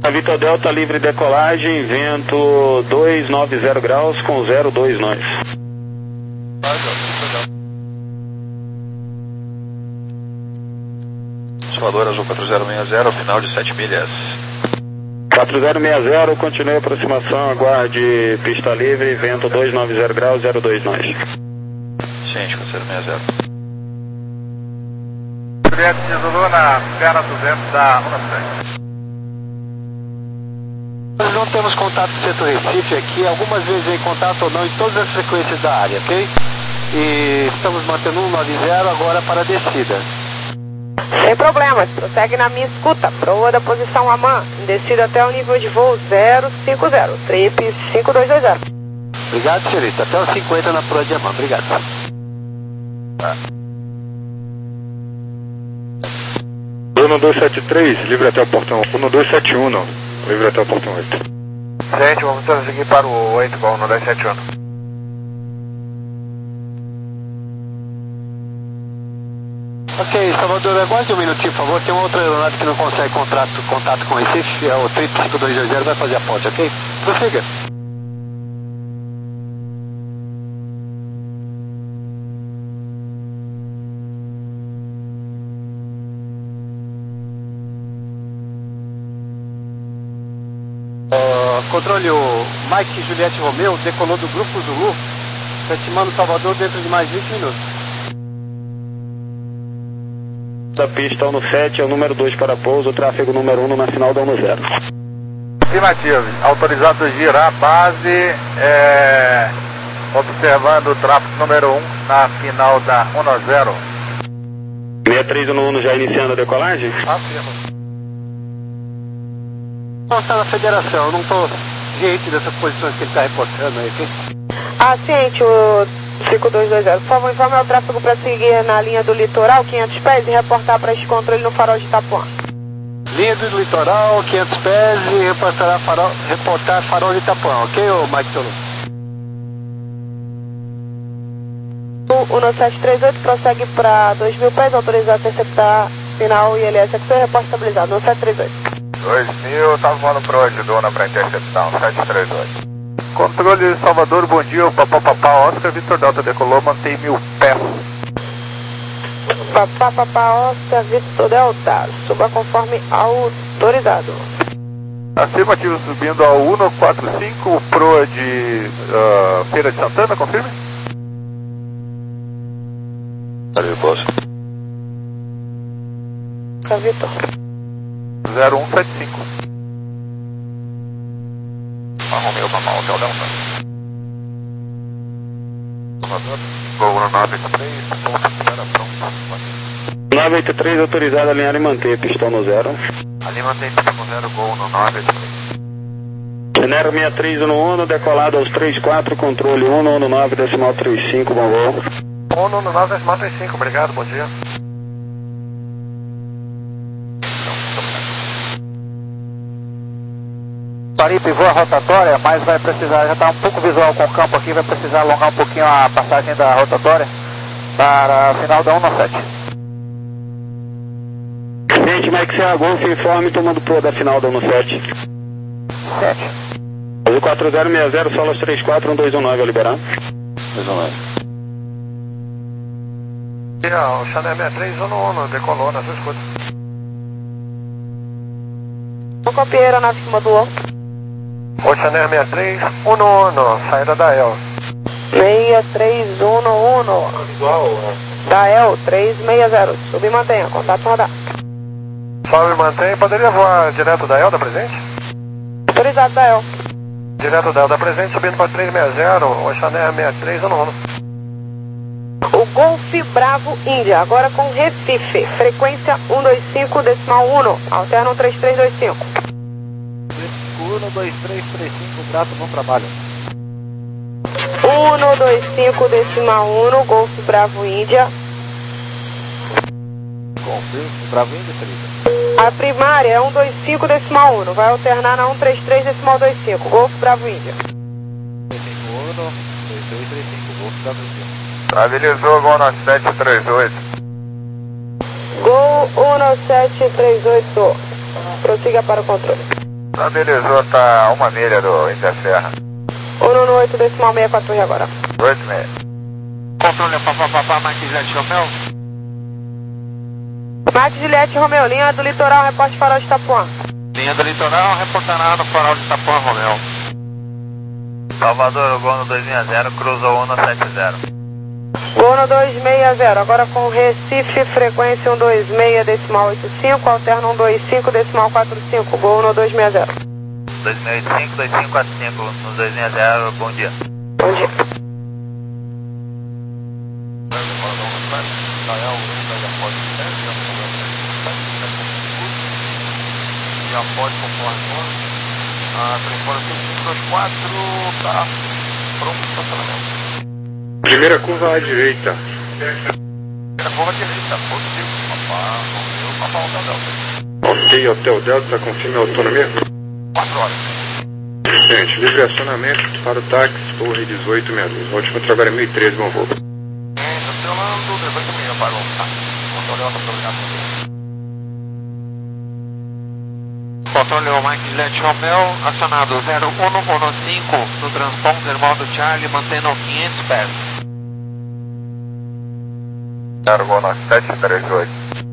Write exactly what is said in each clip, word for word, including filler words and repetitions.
A Vitor Delta livre decolagem, vento dois nove zero graus com zero dois nós. Salvador Azul quatro zero seis zero, final de sete milhas. quatro zero seis zero, continue a aproximação, aguarde pista livre, vento dois nove zero graus, zero dois nós. Ciente, quatro zero seis zero. Juliette de Zulu na Serra duzentos da Unasec. Nós não temos contato com o setor Recife aqui, algumas vezes em contato ou não em todas as frequências da área, ok? E estamos mantendo um nove zero agora para a descida. Sem problemas, prossegue na minha escuta, proa da posição AMAN, em descida até o nível de voo zero cinco zero, trip cinco dois dois zero. Obrigado, senhorita, até os cinquenta na proa de AMAN, obrigado. Tá. um dois sete três, livre até o portão um dois sete um, livre até o portão oito. Gente, vamos seguir para o oito com o um dois sete um. Ok, Salvador, aguarde um minutinho, por favor. Tem uma outra aeronave que não consegue contrato, contato com o Recife, é o trip cinco dois dois zero, vai fazer a ponte, ok? Prossiga. Uh, controle, o Mike Juliette Romeu decolou do Grupo Zulu, está estimando Salvador dentro de mais vinte minutos. Da pista um no sete é o número dois para pouso, tráfego número um na final da um zero. Afirmativo, autorizado girar base, é, observando o tráfego número um na final da um zero. sessenta e três no um já iniciando a decolagem? Afirma. Não está na federação, eu não estou ciente dessas posições que ele está reportando aí, ok? Ah, ciente, o cinco dois dois zero. Por favor, informe ao tráfego para seguir na linha do litoral, quinhentos pés, e reportar para este controle no farol de Itapuã. Linha do litoral, quinhentos pés, e reportar farol, reportar farol de Itapuã, ok, ô Mike Tolo? O um sete três oito prossegue para dois mil pés, autorizado a interceptar final I L S X, reporte estabilizado, um sete três oito. dois mil, estava voando para hoje, dona, para intercepção, sete três oito. Controle de Salvador, bom dia, papá, papá, Oscar, Vitor Delta decolou, mantém mil pés. Papá, papá, Oscar, Vitor Delta, suba conforme autorizado. Afirmativo, subindo ao um quatro cinco, proa de uh, Feira de Santana, confirme? Valeu, posso. Vitor. zero um sete cinco. Arrumei o mamão, hotel Delta. Salvador, voo no nove oito três, ponto de operação. nove oito três autorizado a alinhar e manter pistão no zero. Ali mantém pistão no zero, voo no nove oito três. Genero sessenta e três no um, decolado aos trinta e quatro, controle um no nove decimal trinta e cinco, bom voo. um no nove decimal trinta e cinco, obrigado, bom dia. Paripe voa rotatória, mas vai precisar, já está um pouco visual com o campo aqui, vai precisar alongar um pouquinho a passagem da rotatória para a final da um sete. Gente, Mike Serra Golf, informe tomando proa da final da um sete. sete. O quatro zero seis zero, solos trinta e quatro, um dois um nove, a liberar. dois um nove. O Chanel sessenta e três, um no um, decolou na sua escuta. O copiei a aeronave que modulou. O Chanel sessenta e três, um no um, saída da El. seis três um um. Igual, né? Da El, três seis zero. Sub e mantenha, contato radar. Sobe e mantém, poderia voar direto da El da presente? Autorizado da El. Direto da El da presente, subindo para três seis zero, o Chanel sessenta e três, um no um. O Golf Bravo Índia, agora com Recife, frequência um dois cinco decimal um, alterna um três três dois cinco. um dois três três cinco, grato, bom trabalho. um dois cinco decimal um, Golf Bravo Índia. Confirmo, Bravo Índia, senhorita. A primária é um dois cinco decimal um, vai alternar na um três três decimal dois cinco, Golf Bravo Índia. um dois três três cinco, Golf Bravo Índia. Estabilizou, gol no sete três oito. Gol um sete três oito. Prossiga para o controle. Estabilizou, tá a uma milha do Interserra. um no oito decimal sessenta e quatro agora. oito meia. Controle papapá, Mike Juliette Romeu. Mike Juliette Romeu, linha do litoral, reporte farol de Itapuã. Linha do litoral, reportará no farol de Itapuã, Romeu. Salvador, o Gol no dois seis zero, cruzou um no sete zero. Gol no dois seis zero, agora com Recife, frequência um dois seis decimal oito cinco, alterna um dois cinco decimal quatro cinco, Gol no dois seis zero. dois seis cinco, dois cinco quatro cinco, no dois seis zero, bom dia. Bom dia. Já pode conforme a telefone cinco dois quatro, tá pronto para estacionamento. Primeira curva à direita. Primeira curva à direita, positivo, papá, meu, papá, hotel Delta. Ok, Hotel Delta, confirme a autonomia. quatro horas. Gente, livre acionamento para o táxi, Torre dezoito sessenta e dois. Volte para agora mil e treze, bom voo. Estacionando, dezoito milha para o táxi. Hotel Delta, muito obrigado. Controle o Mike Juliette Romeu, acionado zero um um cinco no transponder modo Charlie, mantendo quinhentos pés. Zero Gol no sete três oito.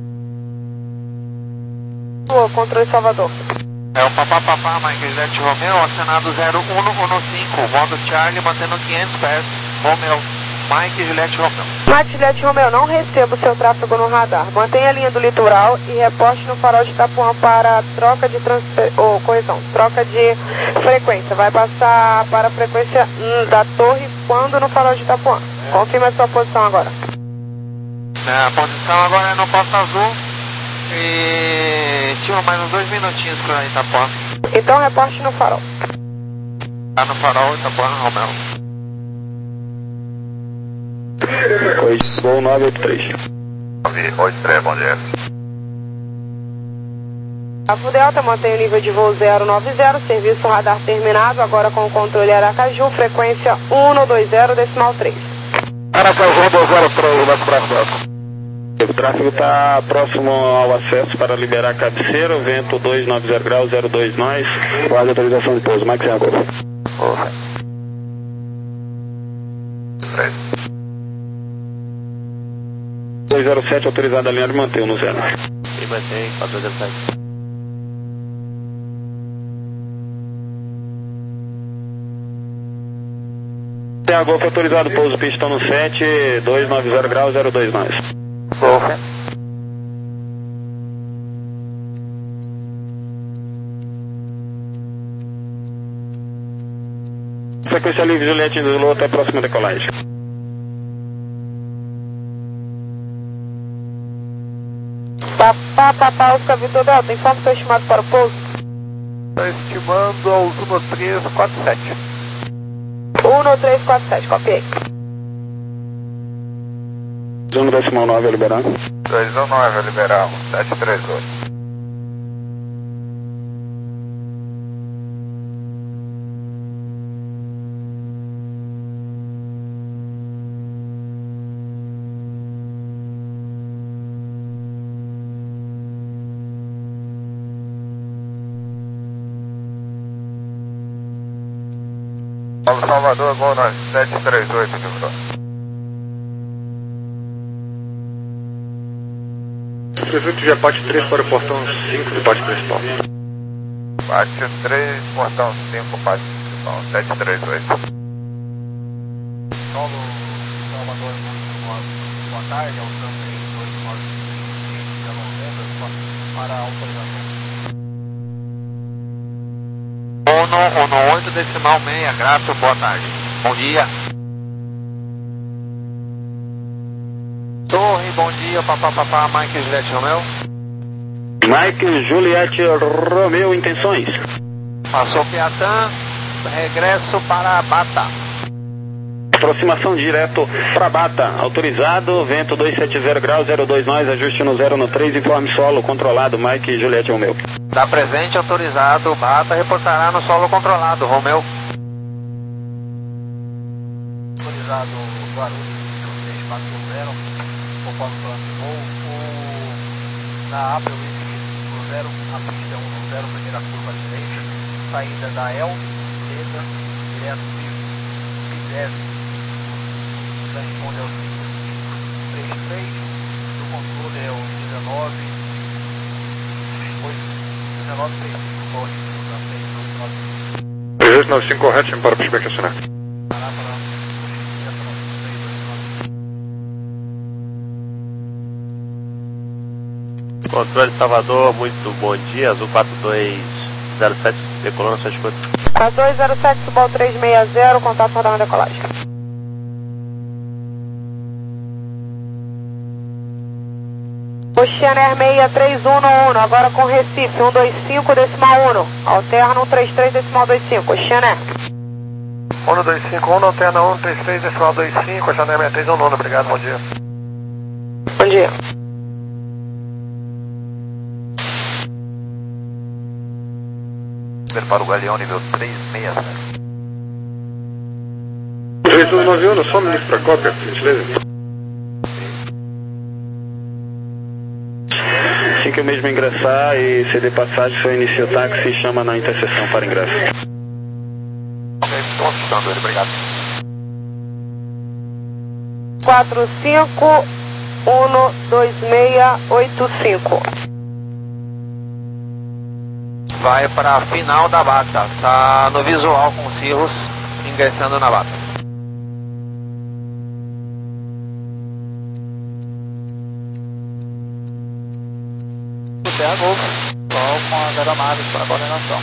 Boa, controle Salvador. É o papapá, Mike Juliette Romeu, acionado zero um um cinco, modo Charlie, mantendo quinhentos pés. Romeu, Mike Juliette Romeu. Mike Juliette Romeu, não recebo seu tráfego no radar. Mantenha a linha do litoral e reporte no farol de Itapuã para troca de transfer... oh, correção, troca de frequência. Vai passar para a frequência hum, da torre quando no farol de Itapuã. Confirme a sua posição agora. É, a posição agora é no Posto Azul e tinha mais uns dois minutinhos para Itapuã. Então reporte no farol. Tá no farol Itapuã, Romeu. Gol nove oito três. nove oito três, bom dia. Bravo Delta, mantém o nível de voo zero nove zero, serviço radar terminado, agora com o controle Aracaju, frequência um no dois zero decimal três. Aracaju dois zero três, nosso Bravo Delta. O tráfego está próximo ao acesso para liberar a cabeceira, o vento dois nove zero graus, zero dois nós, quase autorização de pouso, Max Yago. três. dois zero sete, autorizado a linha de manter no zero. E mantém, quatro zero sete. Yago foi autorizado pouso pistão no sete, dois nove zero graus, zero dois nós. Golf. Frequência livre, Juliette Zulu até a próxima decolagem. Papá, papá, Oscar Vitor Delta, informe seu estimado para o pouso. Está estimando ao Zuno três quatro sete. um no três quatro sete, copiei. Zona decimal nove a liberar. dois um nove a liberar, sete três oito. Paulo Salvador, Gol no sete três oito, livrou. Presunto de parte três para o portão cinco do parte principal. Parte três, portão cinco, parte principal, sete três oito. Paulo Salvador, boa tarde, é o Samsung dois nove cinco para a autorização. um no oito decimal seis, graças, boa tarde. Bom dia. Torre, bom dia, papapá, Mike Juliette Romeu. Mike Juliette Romeu, intenções. Passou Piatã, regresso para Bata. Aproximação direto para Bata, autorizado, vento dois sete zero graus, zero dois nós, ajuste no zero no três, informe solo controlado, Mike Juliette Romeu. Da presente, autorizado, Bata reportará no solo controlado, Romeu. Autorizado, Guarulhos, seis quatro zero, conforme o plano de voo, o... na Apple, no zero, a pista é um no zero, primeira curva à direita. saída da El, direita, direto de dez, transponder é o cinco três três, o controle é o dezenove, dezenove três cinco, corre, três nove cinco correto, para o feedback acionar. Controle Salvador, muito bom dia, Azul quatro dois zero sete, decolou na sua escuta. A dois zero sete, Subal três seis zero, contato rodando na decolagem. Oceaner seis três um um, agora com Recife, um dois cinco decimal um, alterna um três três decimal dois cinco, Oceaner. um dois cinco um, alterna um três três decimal dois cinco, Oceaner seis três um um, obrigado, bom dia. Bom dia. Para o Galeão, nível três seis zero. três um nove um, só um minuto para cópia, por gentileza. Assim que eu mesmo ingressar e ceder passagem, seu inicio táxi, chama na interseção para ingresso. Ok, estou assustando ele, obrigado. quatro cinco um dois seis oito cinco. Vai para a final da bata, está no visual com os cirros ingressando na bata. Terra Golf, sol com as aeronaves para coordenação.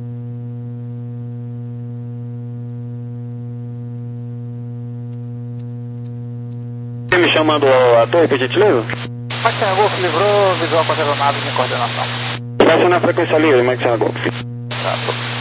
Me chamando a torre, por gentileza? Terra Golf livrou, visual com as aeronaves em coordenação. Baixa na frequência livre, Mike Serra Golf. Tá,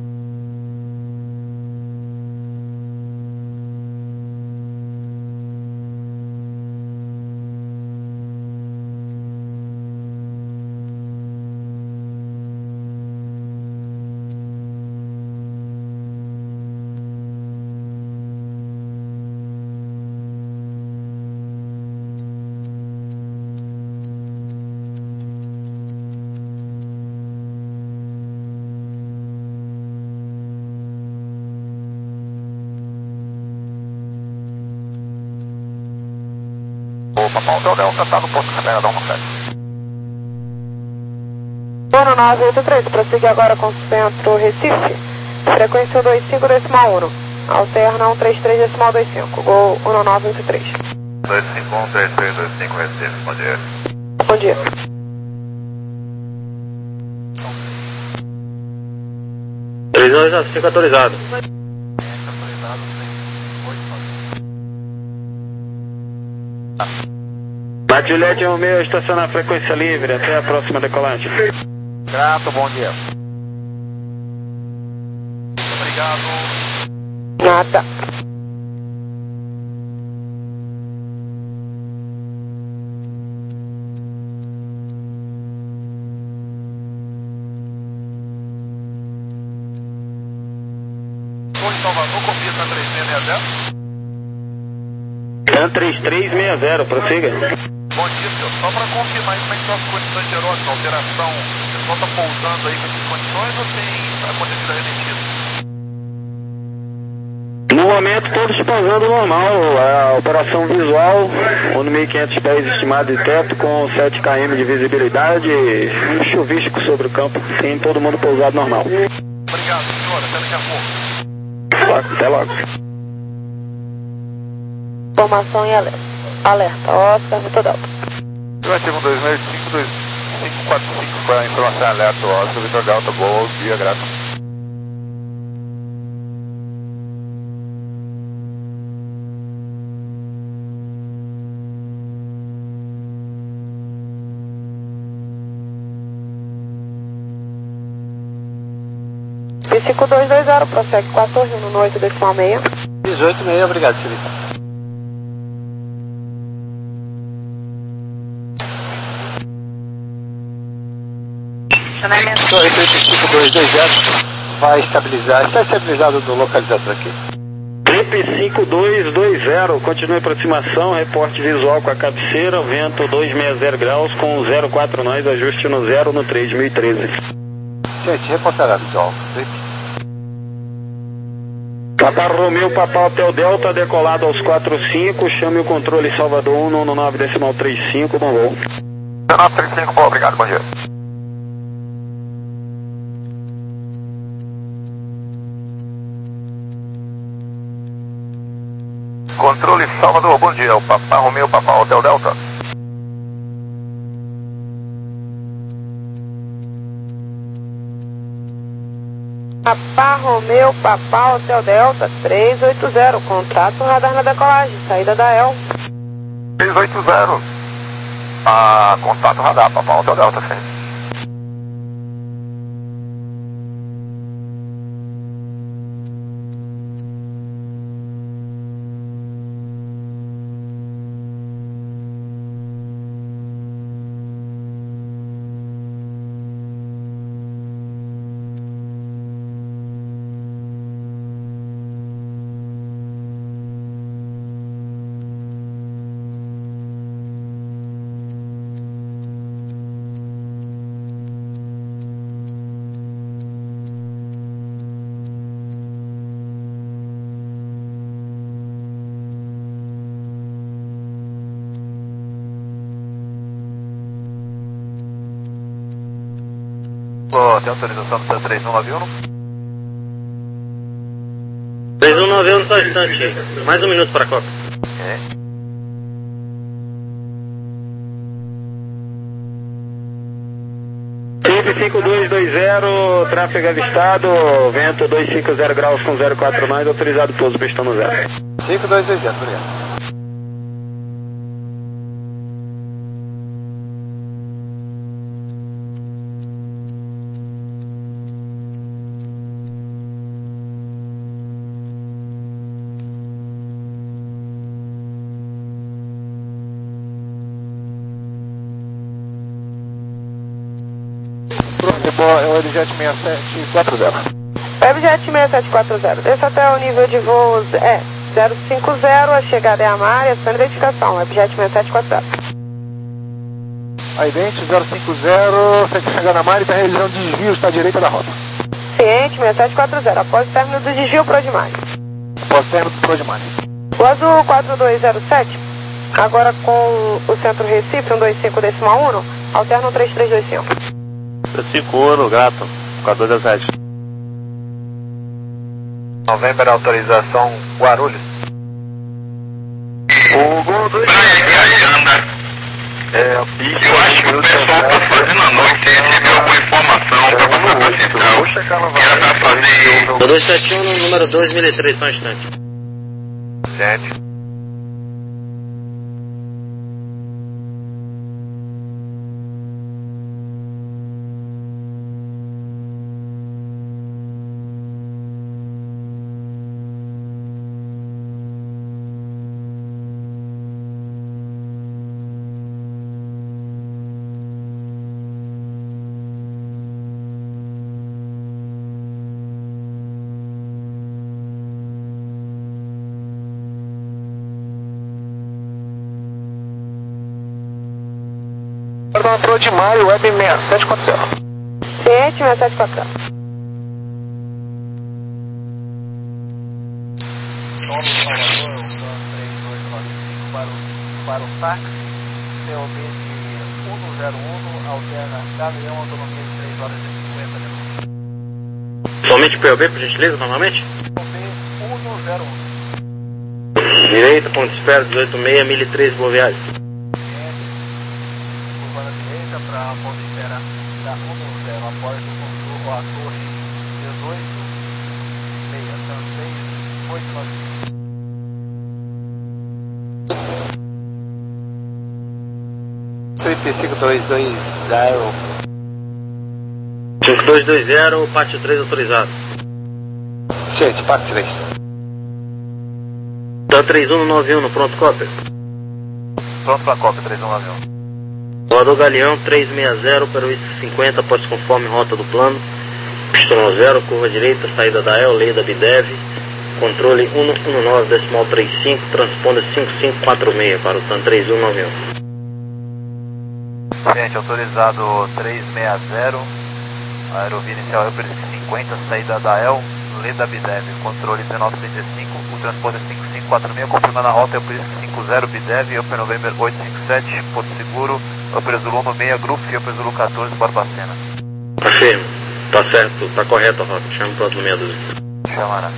Opa, Paulo Delta está no posto Carreira, dá uma fé. um nove oito três, prossiga agora com o centro Recife, frequência um dois cinco decimal um, alterna um três três decimal dois cinco, gol um nove oito três. dois cinco um três três dois cinco, Recife, bom dia. Bom dia. três dois cinco autorizado. Mike Juliette um seis, estaciona a frequência livre, até a próxima decolagem. grato, bom dia. Obrigado. Nada. Oi, Salvador, copia essa três seis seis zero. TAN três três seis zero, prossiga. Bom dia, senhor. Só para confirmar aí como é que estão as condições de aeródromo, alteração. O pessoal está pousando aí com essas condições ou tem acontecido a remetida? No momento, todos pousando normal. A operação visual, um mil e quinhentos pés estimado de teto, com sete quilômetros de visibilidade, um chuvisco sobre o campo. Tem todo mundo pousado normal. Obrigado, senhor. Até daqui a pouco. Até logo. Informação e alerta. Alerta, ó, servo Delta. Relativo um dois seis cinco dois cinco quatro cinco para a informação alerta, ó, Vitor Delta, bom dia, grato. P cinco dois dois zero, prossegue quatorze um oito decimal seis. dezoito seis, obrigado, Felipe. Torre P cinco dois dois zero vai estabilizar, está estabilizado do localizador aqui. P cinco dois dois zero, continue a aproximação, reporte visual com a cabeceira, vento duzentos e sessenta graus com zero quatro nós, ajuste no zero no três mil e treze. Gente, reportará visual. Papa Romeu, Papa Hotel Delta, decolado aos quatro cinco, chame o controle Salvador um nove nove decimal trinta e cinco, bom voo. nove trinta e cinco, bom, obrigado, bom dia. Controle Salvador, bom dia, o Papa Romeu, Papa Hotel Delta. Papa Romeu, Papa Hotel Delta, três oito zero, contrato radar na decolagem, saída da E L. três oito zero, ah, contato radar, Papa Hotel Delta, sim. Oh, tem autorização do três um nove um? três um nove um só um instante, mais um minuto para a Copa. É. cinco cinco dois dois zero, tráfego avistado, vento duzentos e cinquenta graus com zero quatro mais, autorizado pouso, pistão no zero. cinco dois dois zero, obrigado. É o Webjet seis sete quatro zero. Webjet seis sete quatro zero, desça até o nível de voos é zero cinco zero, a chegada é a Maria, sua identificação, Webjet seis sete quatro zero. A idente zero cinco zero, você chega na Maria e está realizando desvio, está à direita da rota. Ciente, seis sete quatro zero, após o término do desvio pro de Maria. Após o término do pro de Maria. O azul quatro dois zero sete, agora com o centro Recife, um dois cinco decimal um, alterna o três três dois cinco. cinco um, gato, quatro dois zero sete. Novembro, autorização Guarulhos. O Gol dois. É, eu acho que o pessoal está fazendo a noite, você recebeu alguma informação para passar para a central. Vou checar novamente. Era para fazer. dois sete um no número dois mil e três, só um instante. Gente. Perdão, Pro de Maio, Web seis sete quatro zero. Ciente, seis sete quatro zero. Solo Salvador, três dois nove cinco para o, para o táxi, C O B de um zero um, alterna Gavião, autonomia de três horas e cinquenta minutos. Somente P O B, por gentileza, novamente? C O B um zero um. Direita, ponto de espera, dezoito seis, mil e três, boa viagem. Curva na direita para a ponta de espera da um zero, após o contorno a torre dezoito seis, seis, oito nove. cinco dois dois zero. cinco dois dois zero, pátio três autorizado. Gente, pátio três. Tá três um nove um no pronto cópia. Pronto para a cópia, três um nove um. Salvador Galeão, três seis zero, para o I C cinquenta, após conforme rota do plano. Pistão zero, curva direita, saída da E L, lei da Bidev. Controle um um nove, decimal trinta e cinco, transponda cinco cinco quatro seis para o TAN três um nove um. Gente, autorizado três seis zero, Aerovia inicial é o Prisco cinquenta, saída da E L, Leda Bidev, controle dezenove trinta e cinco, o transponder cinco cinco quatro seis, confirmando a rota é o Prisco cinquenta Bidev, Upper November oito cinco sete, Porto Seguro, Upper Zulu no seis, Grupo e Upper Zulu quatorze, Barbacena. Tá firme, tá certo, tá correto a rota, chama pronto no meia dúzia. Chamará.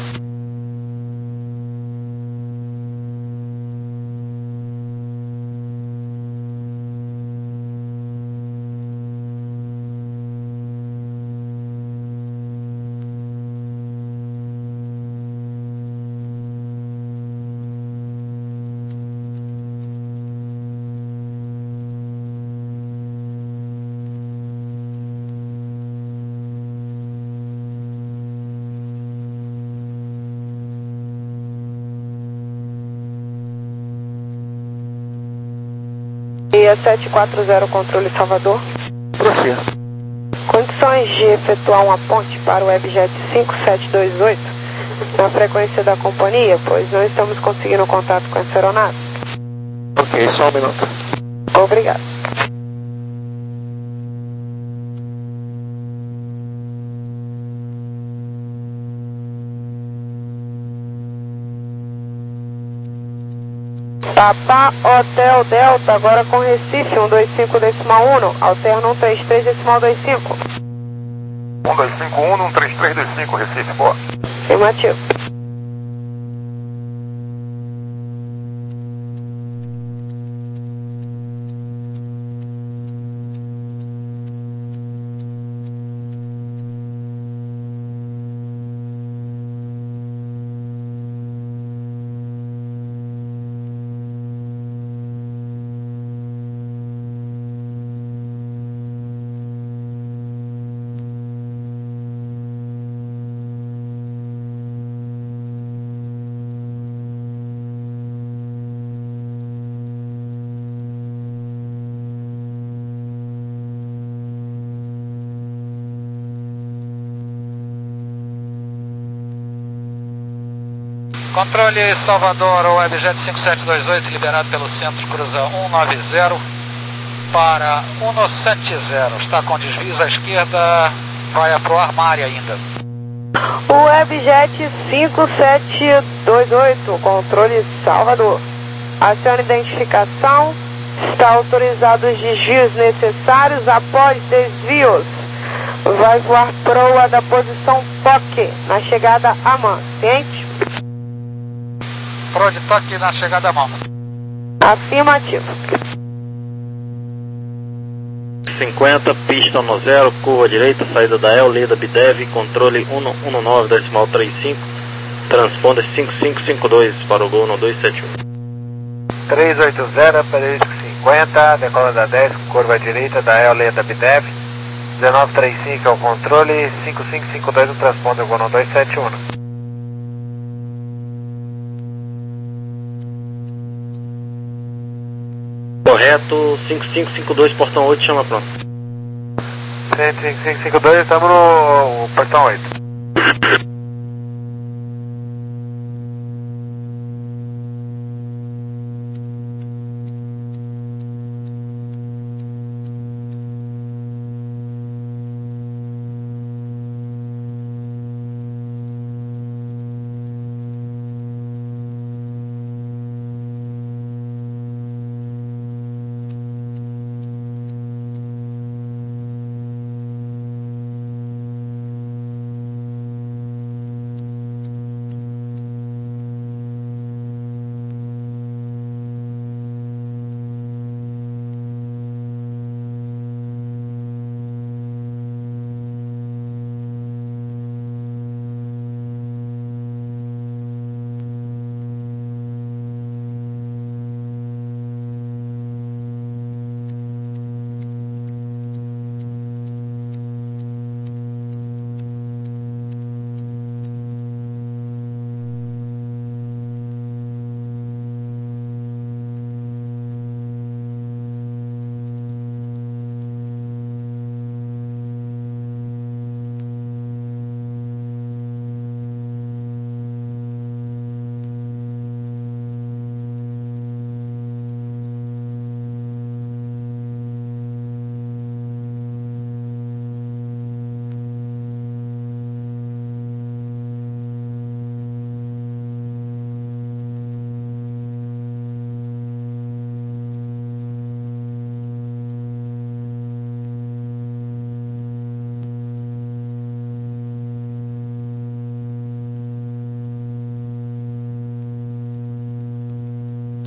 E sete quatro zero, controle Salvador. Prossiga. Condições de efetuar uma ponte para o Webjet cinco sete dois oito na frequência da companhia, pois não estamos conseguindo contato com essa aeronave. Ok, só um minuto. Obrigado. Papa Hotel Delta, agora com Recife, cento e vinte e cinco decimal um, alterna cento e trinta e três decimal vinte e cinco. um dois cinco um, um três três dois cinco, Recife, boa. Afirmativo. Controle Salvador, o Webjet cinco sete dois oito, liberado pelo centro, cruza cento e noventa para cento e setenta. Está com desvios à esquerda, vai pro armário ainda. O Webjet cinco sete dois oito, controle Salvador. Acione identificação, está autorizados os desvios necessários após desvios. Vai voar proa da posição P O C, na chegada a Man, ciente? Pro de toque na chegada a mão. Afirmativo. cinquenta, pista no zero, curva direita, saída da E L, Leda Bidev, controle cento e dezenove decimal trinta e cinco, transponder cinco cinco cinco dois para o gol no dois sete um. três oito zero, Perisco cinquenta, decola da dez, curva direita da E L, Leda Bidev, dezenove trinta e cinco é o controle, cinco cinco cinco dois no transponder, gol no dois sete um. Correto, cinco cinco cinco dois, portão oito, chama pronto. cinco cinco cinco dois, estamos no portão oito.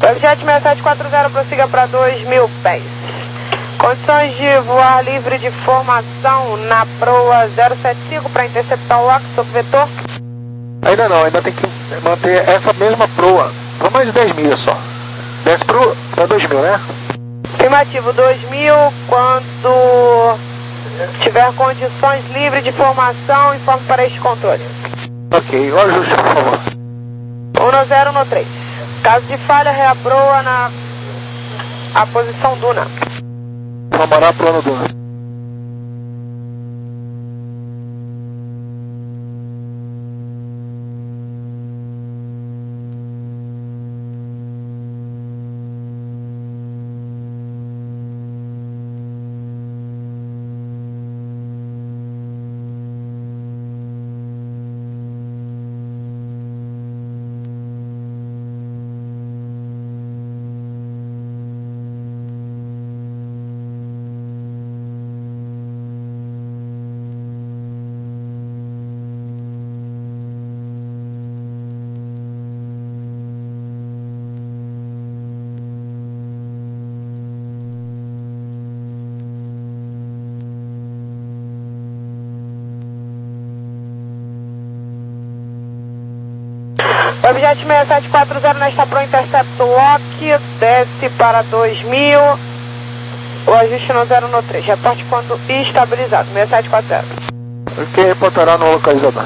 Webjet seis sete quatro zero, prossiga para dois mil pés. Condições de voar livre de formação na proa zero sete cinco para interceptar o lock sob vetor? Ainda não, ainda tem que manter essa mesma proa. Vamos mais de dez milhas só. Desce para dois mil, né? Afirmativo, dois mil, quando tiver condições livres de formação, informe para este controle. Ok, olha o ajuste, por favor. um zero um três. Caso de falha, reabroa na a posição Duna. Vamos morar plano Duna. Webjet seis sete quatro zero nesta pro intercepto lock, desce para dois mil, o ajuste no zero um três, reporte quando estabilizado, seis sete quatro zero. Ok, reportará no localizador.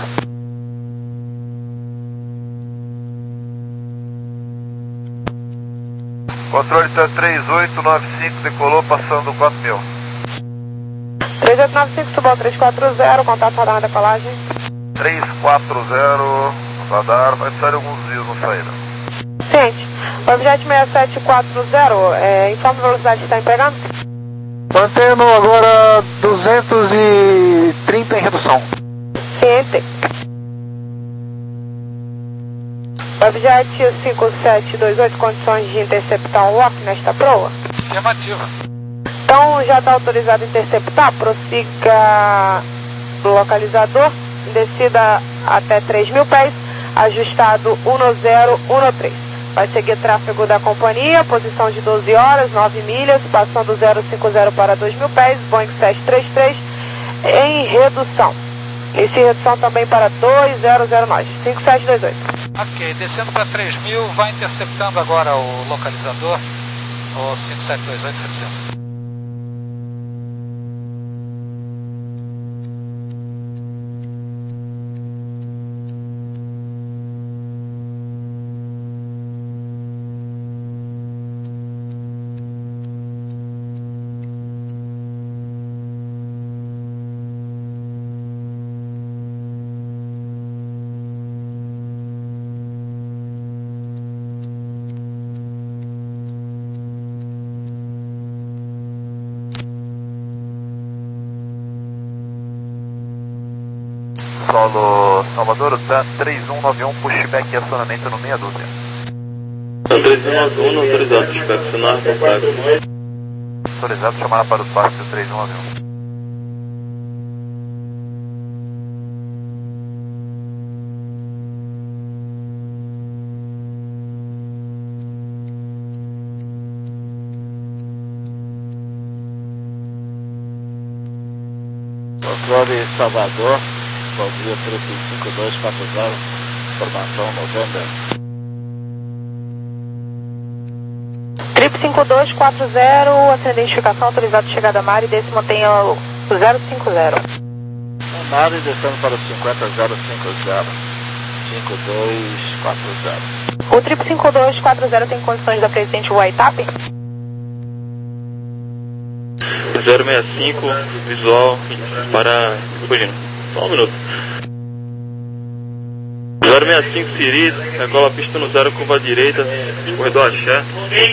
Controle tá três oito nove cinco, decolou passando quatro mil. três oito nove cinco, subou três quatro zero, contato radar na decolagem. três quatro zero, radar, vai sair alguns dias na saída. Ciente. Webjet seis sete quatro zero, é, informe a velocidade que está empregando? Mantendo agora duzentos e trinta em redução. Ciente. Webjet cinco sete dois oito, condições de interceptar o lock nesta proa? Afirmativo. Então já está autorizado a interceptar, prossiga no localizador, descida até três mil pés, ajustado um zero um três. Vai seguir tráfego da companhia, posição de doze horas, nove milhas, passando zero cinco zero para dois mil pés, Boeing sete três três, em redução. Inicie redução também para dois zero zero nove, cinco sete dois oito. Ok, descendo para três mil, vai interceptando agora o localizador, o cinco sete dois oito, reduzindo. Solo Salvador, tá três um nove um, pushback e acionamento no meia dúzia. três um nove um, autorizado, pushback sonar, contato. Autorizado, chamar para os baixos do três um nove um. Controle Salvador, bom dia, três cinco dois quatro zero, formação November. Trip cinco dois quatro zero, essa identificação, autorizado chegada a mar e desse mantenha o zero cinco zero. Nada e descendo para o cinquenta zero cinco zero, cinco dois quatro zero. O Trip cinco dois quatro zero tem condições da Presidente Waitap? zero seis cinco, visual para... Fugindo, só um minuto. zero seis cinco Siri, decola a pista no zero, curva direita, corredor axé.